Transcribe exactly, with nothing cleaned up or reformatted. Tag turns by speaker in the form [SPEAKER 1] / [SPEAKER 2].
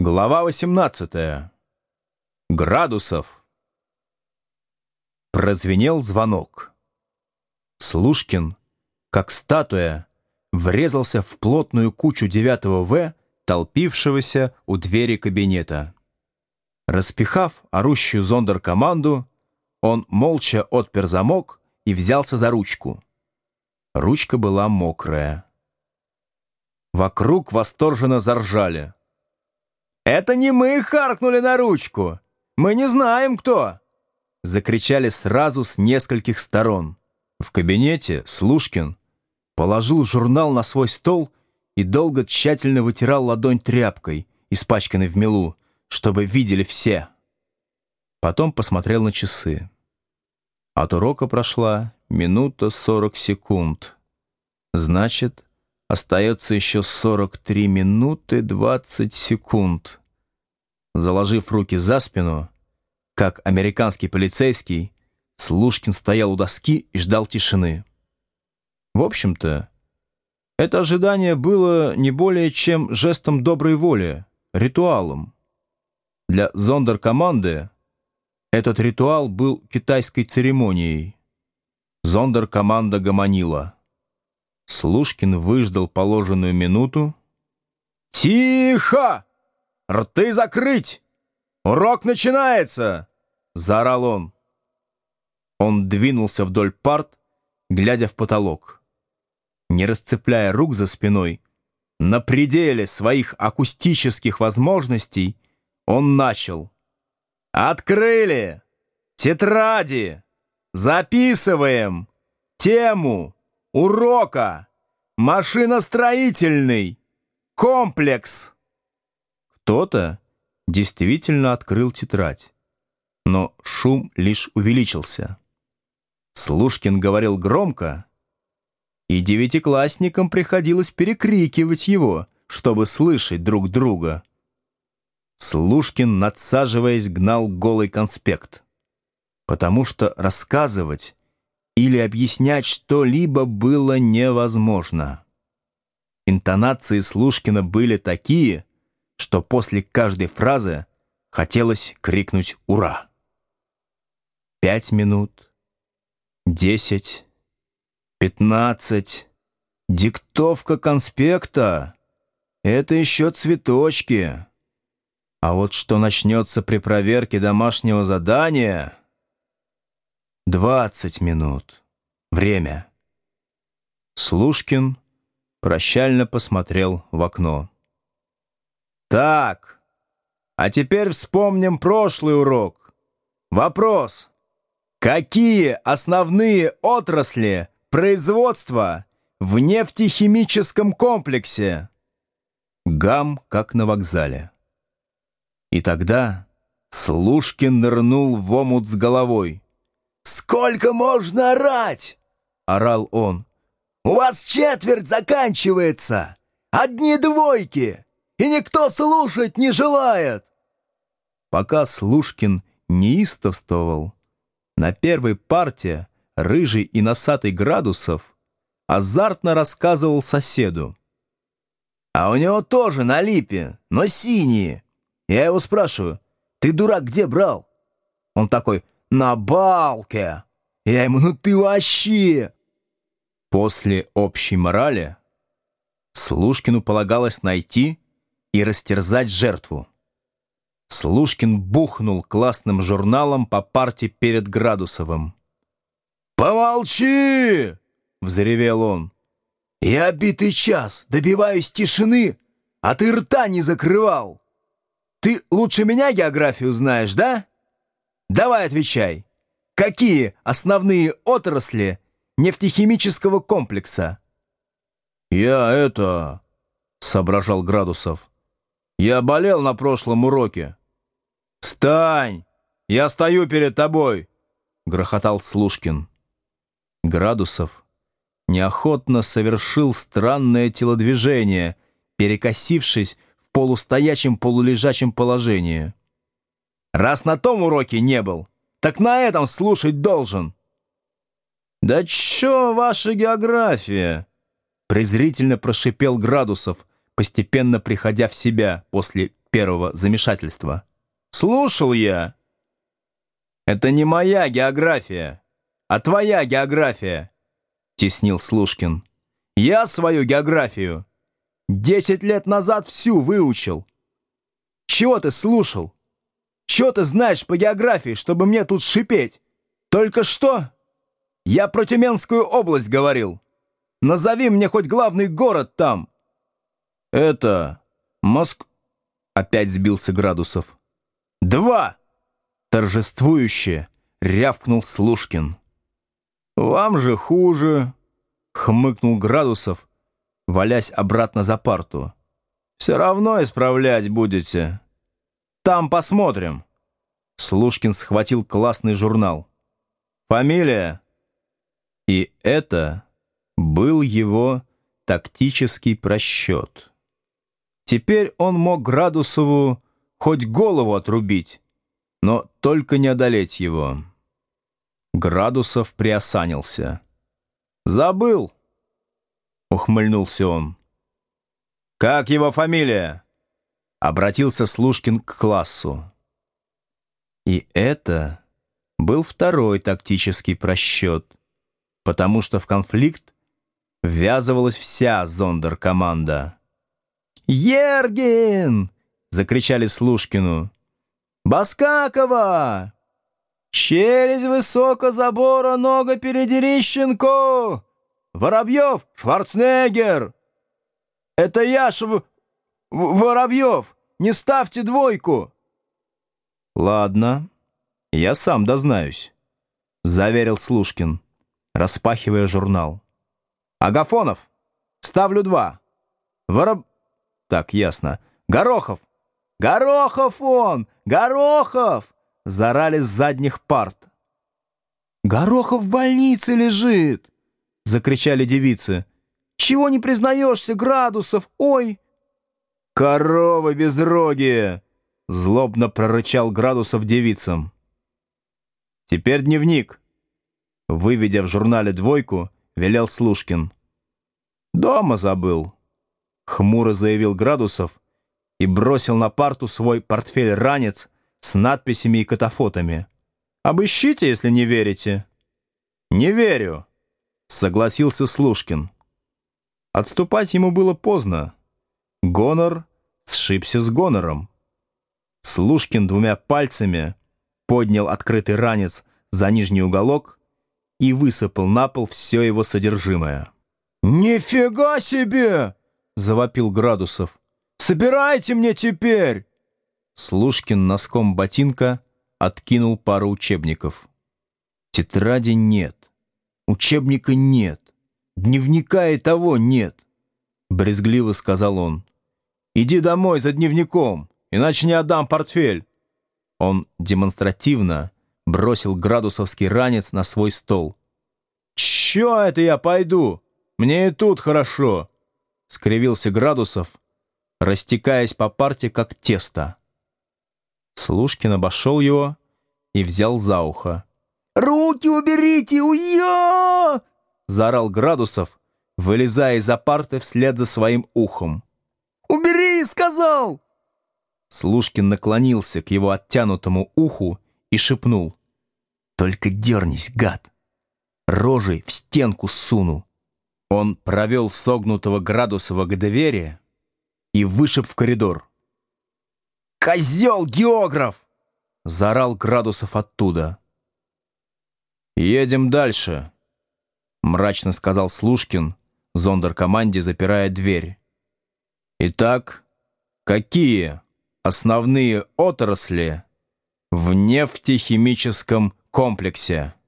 [SPEAKER 1] Глава восемнадцатая. Градусов. Прозвенел звонок. Слушкин, как статуя, врезался в плотную кучу девятого В, толпившегося у двери кабинета. Распихав орущую зондеркоманду, он молча отпер замок и взялся за ручку. Ручка была мокрая. Вокруг восторженно заржали. «Это не мы харкнули на ручку! Мы не знаем, кто!» Закричали сразу с нескольких сторон. В кабинете Слушкин положил журнал на свой стол и долго тщательно вытирал ладонь тряпкой, испачканной в мелу, чтобы видели все. Потом посмотрел на часы. От урока прошла минута сорок секунд. Значит, остается еще сорок три минуты двадцать секунд. Заложив руки за спину, как американский полицейский, Слушкин стоял у доски и ждал тишины. В общем-то, это ожидание было не более чем жестом доброй воли, ритуалом. Для зондеркоманды этот ритуал был китайской церемонией. Зондеркоманда гомонила. Слушкин выждал положенную минуту. «Тихо! Рты закрыть! Урок начинается!» — заорал он. Он двинулся вдоль парт, глядя в потолок. Не расцепляя рук за спиной, на пределе своих акустических возможностей, он начал. «Открыли! Тетради! Записываем! Тему! Урока! Машиностроительный! Комплекс!» Кто-то действительно открыл тетрадь, но шум лишь увеличился. Слушкин говорил громко, и девятиклассникам приходилось перекрикивать его, чтобы слышать друг друга. Слушкин, надсаживаясь, гнал голый конспект, потому что рассказывать или объяснять что-либо было невозможно. Интонации Слушкина были такие, что после каждой фразы хотелось крикнуть «Ура!». Пять минут, десять, пятнадцать. Диктовка конспекта — это еще цветочки. А вот что начнется при проверке домашнего задания... Двадцать минут. Время. Слушкин прощально посмотрел в окно. «Так, а теперь вспомним прошлый урок. Вопрос. Какие основные отрасли производства в нефтехимическом комплексе?» Гам, как на вокзале. И тогда Слушкин нырнул в омут с головой. «Сколько можно орать?» — орал он. «У вас четверть заканчивается! Одни двойки! И никто слушать не желает!» Пока Слушкин неистовствовал, на первой парте рыжий и носатый Градусов азартно рассказывал соседу. «А у него тоже на липе, но синие. Я его спрашиваю: ты, дурак, где брал?» Он такой: «На балке». Я ему: «Ну ты вообще!» После общей морали Слушкину полагалось найти и растерзать жертву. Слушкин бухнул классным журналом по парте перед Градусовым. «Помолчи!» — взревел он. «Я битый час добиваюсь тишины, а ты рта не закрывал. Ты лучше меня географию знаешь, да? Давай отвечай. Какие основные отрасли нефтехимического комплекса?» «Я это...» — соображал Градусов. «Я болел на прошлом уроке». «Встань! Я стою перед тобой!» — грохотал Слушкин. Градусов неохотно совершил странное телодвижение, перекосившись в полустоячем полулежачем положении. «Раз на том уроке не был, так на этом слушать должен». «Да чё ваша география?» — презрительно прошипел Градусов, постепенно приходя в себя после первого замешательства. «Слушал я!» «Это не моя география, а твоя география», — теснил Слушкин. «Я свою географию десять лет назад всю выучил. Чего ты слушал? Чего ты знаешь по географии, чтобы мне тут шипеть? Только что я про Тюменскую область говорил. Назови мне хоть главный город там». «Это Моск...» — опять сбился Градусов. «Два!» — торжествующе рявкнул Слушкин. «Вам же хуже!» — хмыкнул Градусов, валясь обратно за парту. «Все равно исправлять будете. Там посмотрим». Слушкин схватил классный журнал. «Фамилия?» И это был его тактический просчет. Теперь он мог Градусову хоть голову отрубить, но только не одолеть его. Градусов приосанился. «Забыл», — ухмыльнулся он. «Как его фамилия?» — обратился Слушкин к классу. И это был второй тактический просчет, потому что в конфликт ввязывалась вся зондеркоманда. «Ергин!» — закричали Слушкину. «Баскакова! Через высоко забора нога передери щенку! Воробьев! Шварценеггер! Это я, Шв... Воробьев! Не ставьте двойку!» «Ладно, я сам дознаюсь», — заверил Слушкин, распахивая журнал. «Агафонов! Ставлю два!Вороб...» «Так, ясно. Горохов! Горохов он! Горохов!» — заорали с задних парт. «Горохов в больнице лежит!» — закричали девицы. «Чего не признаешься, Градусов? Ой!» «Коровы безрогие!» — злобно прорычал Градусов девицам. «Теперь дневник!» — выведя в журнале двойку, велел Слушкин. «Дома забыл», — хмуро заявил Градусов и бросил на парту свой портфель-ранец с надписями и катафотами. «Обыщите, если не верите». «Не верю», — согласился Слушкин. Отступать ему было поздно. Гонор сшибся с гонором. Слушкин двумя пальцами поднял открытый ранец за нижний уголок и высыпал на пол все его содержимое. «Нифига себе!» — завопил Градусов. «Собирайте мне теперь!» Слушкин носком ботинка откинул пару учебников. «Тетради нет, учебника нет, дневника и того нет», — брезгливо сказал он. «Иди домой за дневником, иначе не отдам портфель». Он демонстративно бросил градусовский ранец на свой стол. «Чё это я пойду? Мне и тут хорошо», — скривился Градусов, растекаясь по парте, как тесто. Слушкин обошел его и взял за ухо. «Руки уберите, уё!» — заорал Градусов, вылезая из-за парты вслед за своим ухом. «Убери, сказал!» Слушкин наклонился к его оттянутому уху и шепнул. «Только дернись, гад! Рожей в стенку суну!» Он провел согнутого Градусова к двери и вышиб в коридор. «Козел-географ!» — заорал Градусов оттуда. «Едем дальше», — мрачно сказал Слушкин зондеркоманде, запирая дверь. «Итак, какие основные отрасли в нефтехимическом комплексе?»